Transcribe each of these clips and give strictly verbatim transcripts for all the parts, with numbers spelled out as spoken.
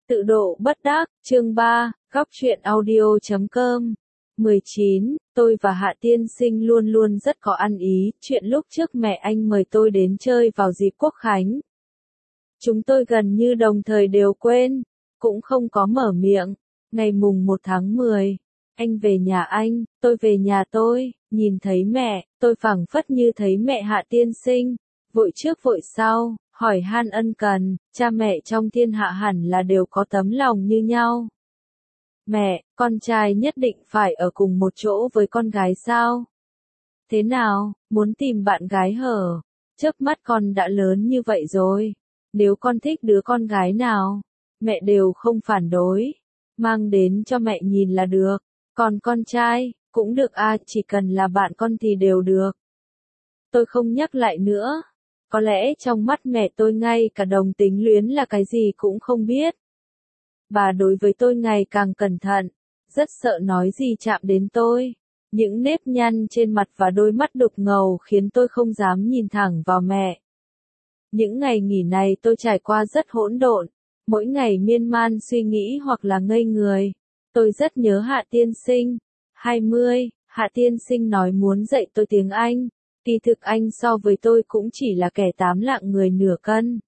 Tự độ bất đắc, chương ba, góc truyện audio chấm com. mười chín, tôi và Hạ Tiên Sinh luôn luôn rất có ăn ý, chuyện lúc trước mẹ anh mời tôi đến chơi vào dịp Quốc Khánh. Chúng tôi gần như đồng thời đều quên, cũng không có mở miệng. Ngày mùng một tháng mười, anh về nhà anh, tôi về nhà tôi, nhìn thấy mẹ, tôi phảng phất như thấy mẹ Hạ Tiên Sinh, vội trước vội sau, hỏi han ân cần, cha mẹ trong thiên hạ hẳn là đều có tấm lòng như nhau. Mẹ, con trai nhất định phải ở cùng một chỗ với con gái sao? Thế nào, muốn tìm bạn gái hở? Chớp mắt con đã lớn như vậy rồi. Nếu con thích đứa con gái nào, mẹ đều không phản đối. Mang đến cho mẹ nhìn là được. Còn con trai, cũng được à, chỉ cần là bạn con thì đều được. Tôi không nhắc lại nữa. Có lẽ trong mắt mẹ tôi ngay cả đồng tính luyến là cái gì cũng không biết. Bà đối với tôi ngày càng cẩn thận, rất sợ nói gì chạm đến tôi. Những nếp nhăn trên mặt và đôi mắt đục ngầu khiến tôi không dám nhìn thẳng vào mẹ. Những ngày nghỉ này tôi trải qua rất hỗn độn, mỗi ngày miên man suy nghĩ hoặc là ngây người. Tôi rất nhớ Hạ Tiên Sinh. hai mươi, Hạ Tiên Sinh nói muốn dạy tôi tiếng Anh. Kỳ thực anh so với tôi cũng chỉ là kẻ tám lạng người nửa cân.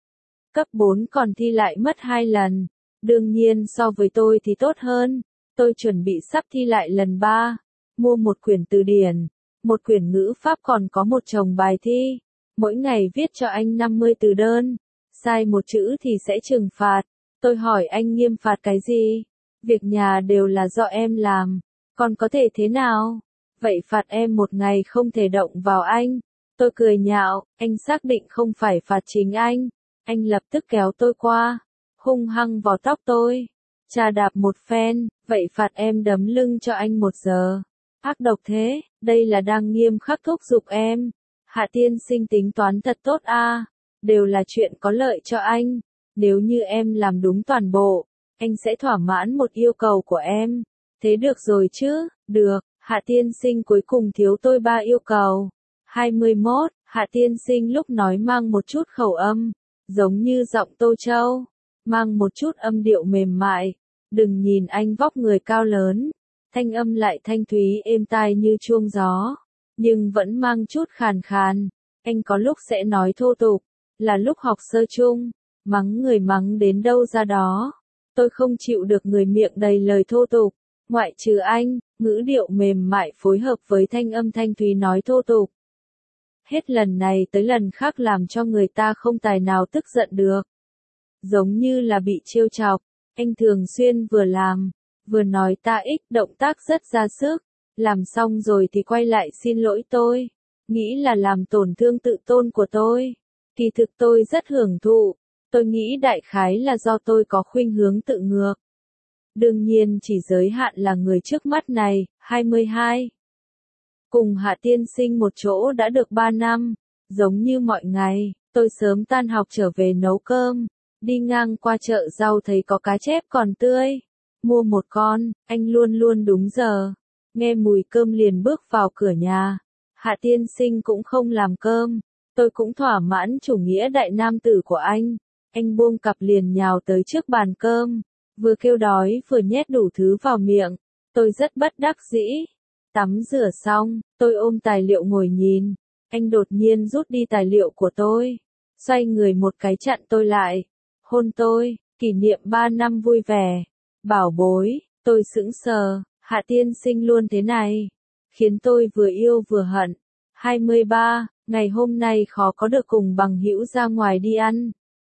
Cấp bốn còn thi lại mất hai lần. Đương nhiên so với tôi thì tốt hơn. Tôi chuẩn bị sắp thi lại lần ba. Mua một quyển từ điển, một quyển ngữ pháp còn có một chồng bài thi. Mỗi ngày viết cho anh năm mươi từ đơn. Sai một chữ thì sẽ trừng phạt. Tôi hỏi anh nghiêm phạt cái gì? Việc nhà đều là do em làm. Còn có thể thế nào? Vậy phạt em một ngày không thể động vào anh. Tôi cười nhạo, anh xác định không phải phạt chính anh. Anh lập tức kéo tôi qua, hung hăng vào tóc tôi. Chà đạp một phen, vậy phạt em đấm lưng cho anh một giờ. Ác độc thế, đây là đang nghiêm khắc thúc giục em. Hạ Tiên Sinh tính toán thật tốt a, đều là chuyện có lợi cho anh. Nếu như em làm đúng toàn bộ, anh sẽ thỏa mãn một yêu cầu của em. Thế được rồi chứ, được. Hạ Tiên Sinh cuối cùng thiếu tôi ba yêu cầu. hai mươi mốt, Hạ Tiên Sinh lúc nói mang một chút khẩu âm, giống như giọng Tô Châu, mang một chút âm điệu mềm mại. Đừng nhìn anh vóc người cao lớn, thanh âm lại thanh thúy êm tai như chuông gió, nhưng vẫn mang chút khàn khàn. Anh có lúc sẽ nói thô tục, là lúc học sơ chung, mắng người mắng đến đâu ra đó. Tôi không chịu được người miệng đầy lời thô tục. Ngoại trừ anh, ngữ điệu mềm mại phối hợp với thanh âm thanh thúy nói thô tục. Hết lần này tới lần khác làm cho người ta không tài nào tức giận được. Giống như là bị trêu chọc, anh thường xuyên vừa làm, vừa nói ta ích, động tác rất ra sức. Làm xong rồi thì quay lại xin lỗi tôi. Nghĩ là làm tổn thương tự tôn của tôi. Kỳ thực tôi rất hưởng thụ. Tôi nghĩ đại khái là do tôi có khuynh hướng tự ngược. Đương nhiên chỉ giới hạn là người trước mắt này, hai mươi hai. Cùng Hạ Tiên Sinh một chỗ đã được ba năm, giống như mọi ngày, tôi sớm tan học trở về nấu cơm, đi ngang qua chợ rau thấy có cá chép còn tươi, mua một con, anh luôn luôn đúng giờ, nghe mùi cơm liền bước vào cửa nhà. Hạ Tiên Sinh cũng không làm cơm, tôi cũng thỏa mãn chủ nghĩa đại nam tử của anh, anh buông cặp liền nhào tới trước bàn cơm. Vừa kêu đói vừa nhét đủ thứ vào miệng, tôi rất bất đắc dĩ. Tắm rửa xong, tôi ôm tài liệu ngồi nhìn, anh đột nhiên rút đi tài liệu của tôi, xoay người một cái chặn tôi lại, hôn tôi, kỷ niệm ba năm vui vẻ. Bảo bối, tôi sững sờ, Hạ Tiên Sinh luôn thế này, khiến tôi vừa yêu vừa hận. hai mươi ba, ngày hôm nay khó có được cùng bằng hữu ra ngoài đi ăn.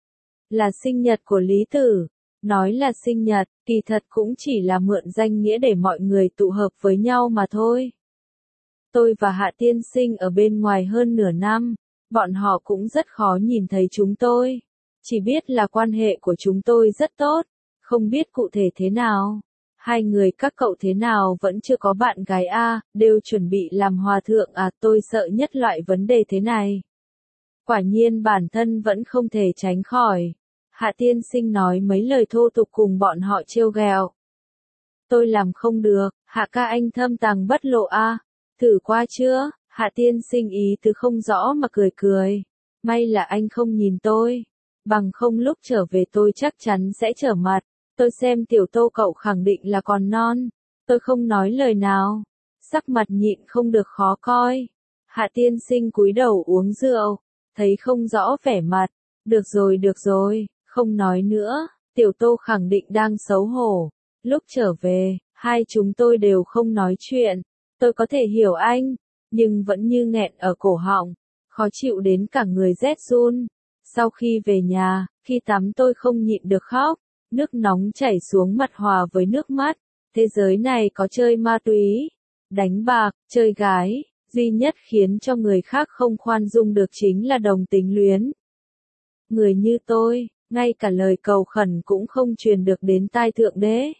Là sinh nhật của Lý Tử. Nói là sinh nhật, kỳ thật cũng chỉ là mượn danh nghĩa để mọi người tụ hợp với nhau mà thôi. Tôi và Hạ Tiên Sinh ở bên ngoài hơn nửa năm, bọn họ cũng rất khó nhìn thấy chúng tôi. Chỉ biết là quan hệ của chúng tôi rất tốt, không biết cụ thể thế nào. Hai người các cậu thế nào vẫn chưa có bạn gái a, đều chuẩn bị làm hòa thượng à, tôi sợ nhất loại vấn đề thế này. Quả nhiên bản thân vẫn không thể tránh khỏi. Hạ Tiên Sinh nói mấy lời thô tục cùng bọn họ trêu ghẹo. Tôi làm không được, Hạ ca anh thâm tàng bất lộ a, thử qua chưa? Hạ Tiên Sinh ý tứ không rõ mà cười cười. May là anh không nhìn tôi. Bằng không lúc trở về tôi chắc chắn sẽ trở mặt. Tôi xem tiểu Tô cậu khẳng định là còn non. Tôi không nói lời nào. Sắc mặt nhịn không được khó coi. Hạ tiên sinh cúi đầu uống rượu. Thấy không rõ vẻ mặt. Được rồi được rồi, không nói nữa. Tiểu Tô khẳng định đang xấu hổ. Lúc trở về, hai chúng tôi đều không nói chuyện. Tôi có thể hiểu anh, nhưng vẫn như nghẹn ở cổ họng. Khó chịu đến cả người rét run. Sau khi về nhà, khi tắm tôi không nhịn được khóc. Nước nóng chảy xuống mặt hòa với nước mắt. Thế giới này có chơi ma túy, đánh bạc, chơi gái. Duy nhất khiến cho người khác không khoan dung được chính là đồng tính luyến. Người như tôi, ngay cả lời cầu khẩn cũng không truyền được đến tai Thượng Đế.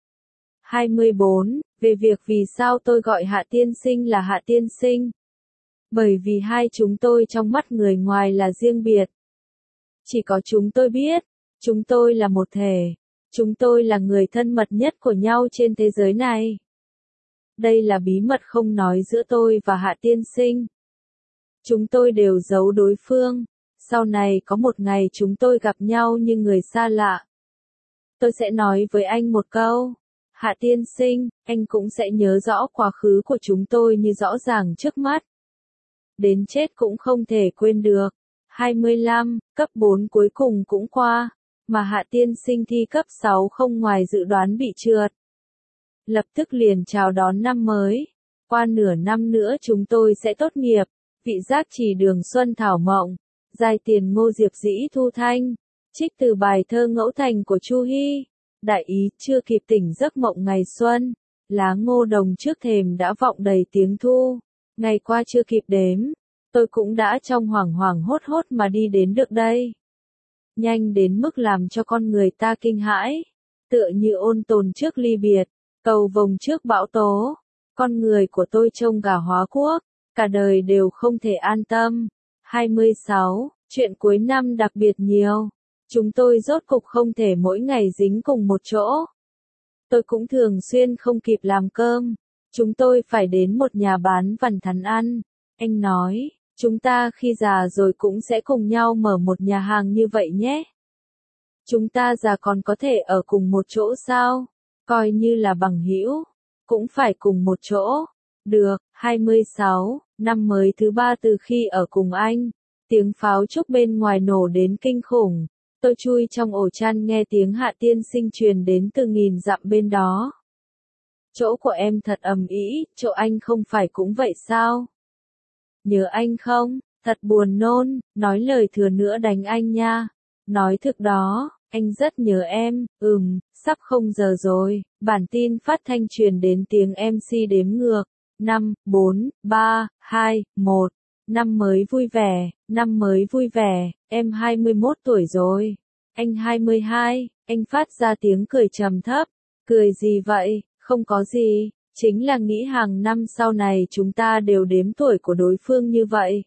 hai mươi bốn. Về việc vì sao tôi gọi Hạ tiên sinh là Hạ tiên sinh. Bởi vì hai chúng tôi trong mắt người ngoài là riêng biệt. Chỉ có chúng tôi biết, chúng tôi là một thể. Chúng tôi là người thân mật nhất của nhau trên thế giới này. Đây là bí mật không nói giữa tôi và Hạ tiên sinh. Chúng tôi đều giấu đối phương. Sau này có một ngày chúng tôi gặp nhau như người xa lạ. Tôi sẽ nói với anh một câu. Hạ tiên sinh, anh cũng sẽ nhớ rõ quá khứ của chúng tôi như rõ ràng trước mắt. Đến chết cũng không thể quên được. hai mươi lăm, cấp bốn cuối cùng cũng qua. Mà Hạ tiên sinh thi cấp sáu không ngoài dự đoán bị trượt. Lập tức liền chào đón năm mới. Qua nửa năm nữa chúng tôi sẽ tốt nghiệp. Vị giác chỉ đường Xuân Thảo Mộng. Giai tiền Ngô Diệp Dĩ Thu Thanh. Trích từ bài thơ Ngẫu Thành của Chu Hy. Đại ý, chưa kịp tỉnh giấc mộng ngày xuân. Lá ngô đồng trước thềm đã vọng đầy tiếng thu. Ngày qua chưa kịp đếm. Tôi cũng đã trong hoảng hoảng hốt hốt mà đi đến được đây. Nhanh đến mức làm cho con người ta kinh hãi. Tựa như ôn tồn trước ly biệt. Cầu vồng trước bão tố. Con người của tôi trông gà hóa quốc. Cả đời đều không thể an tâm. hai mươi sáu. Chuyện cuối năm đặc biệt nhiều. Chúng tôi rốt cục không thể mỗi ngày dính cùng một chỗ. Tôi cũng thường xuyên không kịp làm cơm. Chúng tôi phải đến một nhà bán vằn thắn ăn. Anh nói, chúng ta khi già rồi cũng sẽ cùng nhau mở một nhà hàng như vậy nhé. Chúng ta già còn có thể ở cùng một chỗ sao? Coi như là bằng hữu, cũng phải cùng một chỗ. Được, hai mươi sáu, năm mới thứ ba từ khi ở cùng anh. Tiếng pháo trúc bên ngoài nổ đến kinh khủng. Tôi chui trong ổ chăn nghe tiếng Hạ tiên sinh truyền đến từ nghìn dặm bên đó. Chỗ của em thật ầm ĩ, chỗ anh không phải cũng vậy sao? Nhớ anh không? Thật buồn nôn, nói lời thừa nữa đánh anh nha. Nói thực đó, anh rất nhớ em, ừm, sắp không giờ rồi. Bản tin phát thanh truyền đến tiếng em xê đếm ngược. năm, bốn, ba, hai, một. Năm mới vui vẻ, năm mới vui vẻ, em hai mươi mốt tuổi rồi. Anh hai mươi hai, anh phát ra tiếng cười trầm thấp. Cười gì vậy, không có gì, chính là nghĩ hàng năm sau này chúng ta đều đếm tuổi của đối phương như vậy.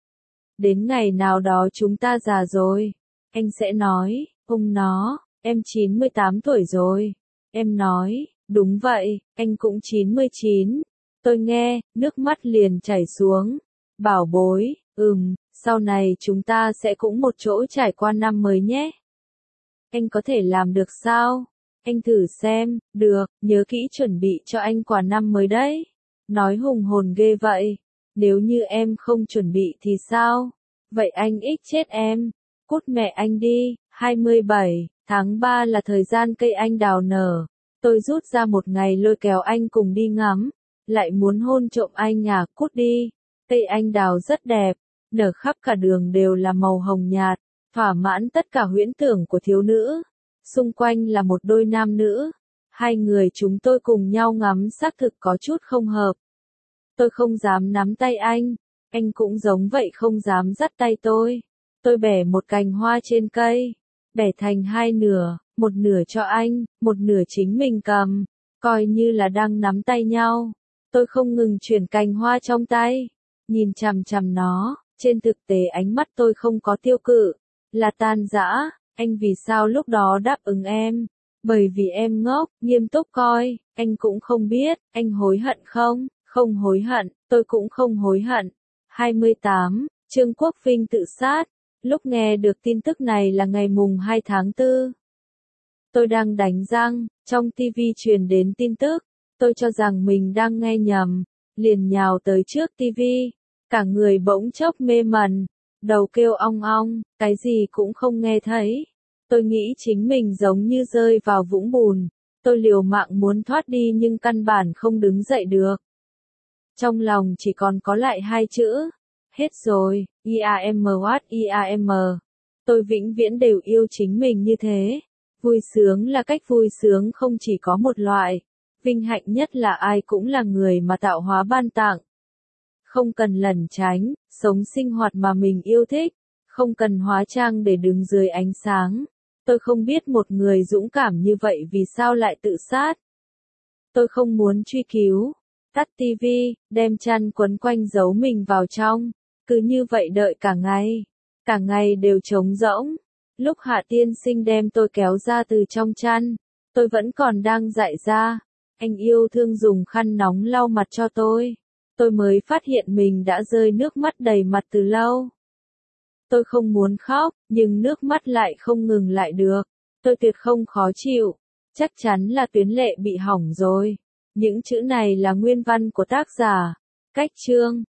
Đến ngày nào đó chúng ta già rồi, anh sẽ nói, ông nó, em chín mươi tám tuổi rồi. Em nói, đúng vậy, anh cũng chín mươi chín. Tôi nghe, nước mắt liền chảy xuống. Bảo bối, ừm, sau này chúng ta sẽ cũng một chỗ trải qua năm mới nhé. Anh có thể làm được sao? Anh thử xem, được, nhớ kỹ chuẩn bị cho anh quà năm mới đấy. Nói hùng hồn ghê vậy. Nếu như em không chuẩn bị thì sao? Vậy anh ích chết em. Cút mẹ anh đi. hai mươi bảy, tháng ba là thời gian cây anh đào nở. Tôi rút ra một ngày lôi kéo anh cùng đi ngắm. Lại muốn hôn trộm anh à, cút đi. Cây anh đào rất đẹp, nở khắp cả đường đều là màu hồng nhạt, thỏa mãn tất cả huyễn tưởng của thiếu nữ. Xung quanh là một đôi nam nữ. Hai người chúng tôi cùng nhau ngắm xác thực có chút không hợp. Tôi không dám nắm tay anh, anh cũng giống vậy không dám dắt tay tôi. Tôi bẻ một cành hoa trên cây, bẻ thành hai nửa, một nửa cho anh, một nửa chính mình cầm, coi như là đang nắm tay nhau. Tôi không ngừng chuyển cành hoa trong tay, nhìn chằm chằm nó, trên thực tế ánh mắt tôi không có tiêu cự, là tan rã. Anh vì sao lúc đó đáp ứng em? Bởi vì em ngốc, nghiêm túc coi, anh cũng không biết, anh hối hận không? Không hối hận, tôi cũng không hối hận. hai mươi tám, Trương Quốc Vinh tự sát. Lúc nghe được tin tức này là ngày mùng hai tháng tư. Tôi đang đánh răng, trong ti vi truyền đến tin tức. Tôi cho rằng mình đang nghe nhầm, liền nhào tới trước ti vi. Cả người bỗng chốc mê mẩn, đầu kêu ong ong, cái gì cũng không nghe thấy. Tôi nghĩ chính mình giống như rơi vào vũng bùn. Tôi liều mạng muốn thoát đi nhưng căn bản không đứng dậy được. Trong lòng chỉ còn có lại hai chữ. Hết rồi, i a em what i a em. Tôi vĩnh viễn đều yêu chính mình như thế. Vui sướng là cách vui sướng không chỉ có một loại. Vinh hạnh nhất là ai cũng là người mà tạo hóa ban tặng. Không cần lẩn tránh, sống sinh hoạt mà mình yêu thích. Không cần hóa trang để đứng dưới ánh sáng. Tôi không biết một người dũng cảm như vậy vì sao lại tự sát. Tôi không muốn truy cứu. Tắt tivi, đem chăn quấn quanh giấu mình vào trong. Cứ như vậy đợi cả ngày. Cả ngày đều trống rỗng. Lúc Hạ Tiên Sinh đem tôi kéo ra từ trong chăn. Tôi vẫn còn đang dại ra. Anh yêu thương dùng khăn nóng lau mặt cho tôi. Tôi mới phát hiện mình đã rơi nước mắt đầy mặt từ lâu. Tôi không muốn khóc, nhưng nước mắt lại không ngừng lại được. Tôi tuyệt không khó chịu. Chắc chắn là tuyến lệ bị hỏng rồi. Những chữ này là nguyên văn của tác giả. Cách chương.